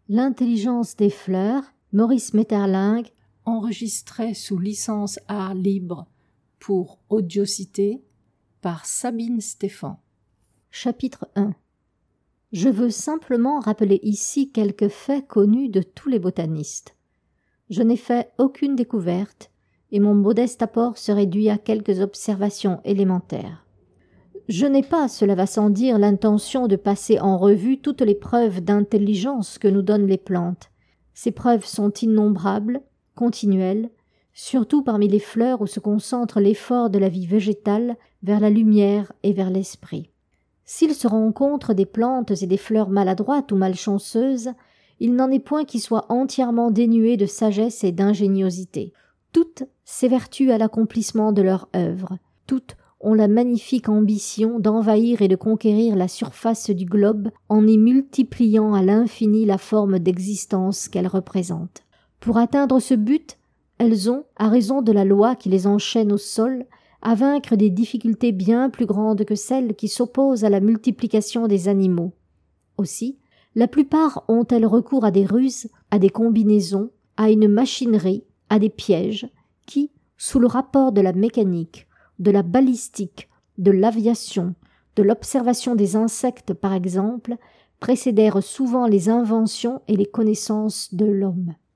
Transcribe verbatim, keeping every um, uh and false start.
L'intelligence des fleurs, Maurice Maeterlinck, enregistré sous licence art libre pour Audiocité par Sabine Stéphan. Chapitre un. Je veux simplement rappeler ici quelques faits connus de tous les botanistes. Je n'ai fait aucune découverte, et mon modeste apport se réduit à quelques observations élémentaires. Je n'ai pas, cela va sans dire, l'intention de passer en revue toutes les preuves d'intelligence que nous donnent les plantes. Ces preuves sont innombrables, continuelles, surtout parmi les fleurs où se concentre l'effort de la vie végétale vers la lumière et vers l'esprit. S'il se rencontre des plantes et des fleurs maladroites ou malchanceuses, il n'en est point qui soient entièrement dénuées de sagesse et d'ingéniosité. Toutes s'évertuent à l'accomplissement de leur œuvre, toutes ont la magnifique ambition d'envahir et de conquérir la surface du globe en y multipliant à l'infini la forme d'existence qu'elles représentent. Pour atteindre ce but, elles ont, à raison de la loi qui les enchaîne au sol, à vaincre des difficultés bien plus grandes que celles qui s'opposent à la multiplication des animaux. Aussi, la plupart ont-elles recours à des ruses, à des combinaisons, à une machinerie, à des pièges, qui, sous le rapport de la mécanique, de la balistique, de l'aviation, de l'observation des insectes par exemple, précédèrent souvent les inventions et les connaissances de l'homme.